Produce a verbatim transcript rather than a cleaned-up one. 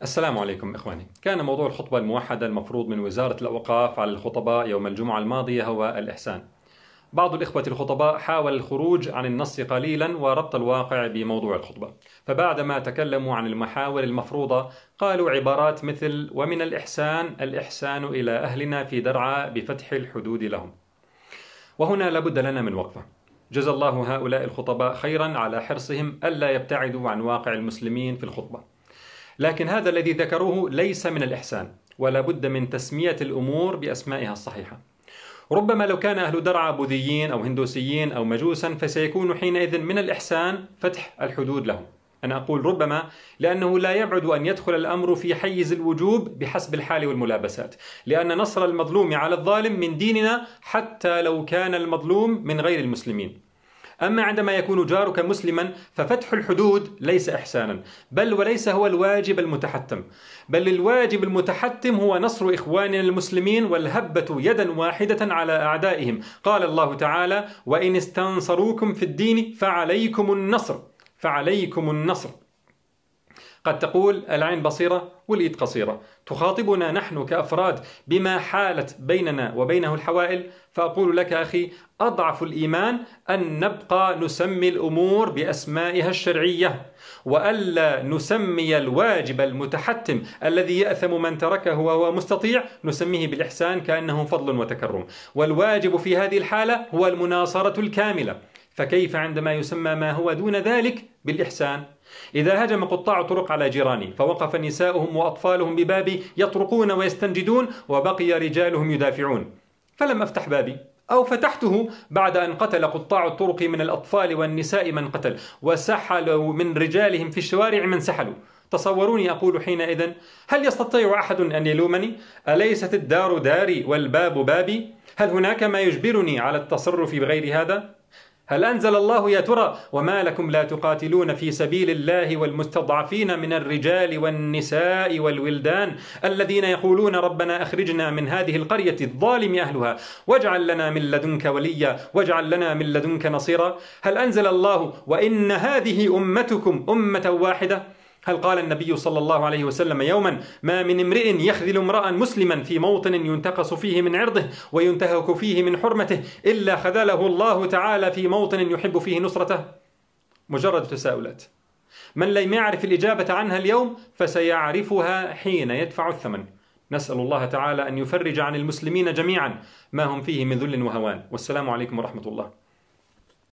السلام عليكم إخواني. كان موضوع الخطبة الموحدة المفروض من وزارة الأوقاف على الخطباء يوم الجمعة الماضية هو الإحسان. بعض الإخوة الخطباء حاول الخروج عن النص قليلا وربط الواقع بموضوع الخطبة، فبعدما تكلموا عن المحاور المفروضة قالوا عبارات مثل: ومن الإحسان الإحسان إلى أهلنا في درعا بفتح الحدود لهم. وهنا لابد لنا من وقفة. جزا الله هؤلاء الخطباء خيرا على حرصهم ألا يبتعدوا عن واقع المسلمين في الخطبة، لكن هذا الذي ذكروه ليس من الإحسان، ولا بد من تسمية الأمور بأسمائها الصحيحة. ربما لو كان أهل درعا بوذيين أو هندوسيين أو مجوسا فسيكون حينئذ من الإحسان فتح الحدود لهم. أنا أقول ربما لأنه لا يبعد أن يدخل الأمر في حيز الوجوب بحسب الحال والملابسات، لأن نصر المظلوم على الظالم من ديننا حتى لو كان المظلوم من غير المسلمين. أما عندما يكون جارك مسلما ففتح الحدود ليس إحسانا، بل وليس هو الواجب المتحتم، بل الواجب المتحتم هو نصر إخواننا المسلمين والهبة يدا واحدة على أعدائهم. قال الله تعالى: وإن استنصروكم في الدين فعليكم النصر، فعليكم النصر. قد تقول العين بصيرة واليد قصيرة، تخاطبنا نحن كأفراد بما حالت بيننا وبينه الحوائل، فأقول لك أخي: أضعف الإيمان أن نبقى نسمي الأمور بأسمائها الشرعية، وألا نسمي الواجب المتحتم الذي يأثم من تركه وهو مستطيع نسميه بالإحسان كأنه فضل وتكرم. والواجب في هذه الحالة هو المناصرة الكاملة، فكيف عندما يسمى ما هو دون ذلك بالإحسان؟ إذا هجم قطاع طرق على جيراني فوقف نساؤهم وأطفالهم ببابي يطرقون ويستنجدون وبقي رجالهم يدافعون، فلم أفتح بابي أو فتحته بعد أن قتل قطاع الطرق من الأطفال والنساء من قتل، وسحلوا من رجالهم في الشوارع من سحلوا، تصوروني أقول حينئذ: هل يستطيع أحد أن يلومني؟ أليست الدار داري والباب بابي؟ هل هناك ما يجبرني على التصرف بغير هذا؟ هل أنزل الله يا ترى: وما لكم لا تقاتلون في سبيل الله والمستضعفين من الرجال والنساء والولدان الذين يقولون ربنا أخرجنا من هذه القرية الظالم أهلها واجعل لنا من لدنك وليا واجعل لنا من لدنك نصيرا؟ هل أنزل الله: وإن هذه أمتكم أمة واحدة؟ هل قال النبي صلى الله عليه وسلم يوما: ما من امرئ يخذل امرأ مسلما في موطن ينتقص فيه من عرضه وينتهك فيه من حرمته إلا خذله الله تعالى في موطن يحب فيه نصرته؟ مجرد تساؤلات، من لم يعرف الإجابة عنها اليوم فسيعرفها حين يدفع الثمن. نسأل الله تعالى أن يفرج عن المسلمين جميعا ما هم فيه من ذل وهوان. والسلام عليكم ورحمة الله.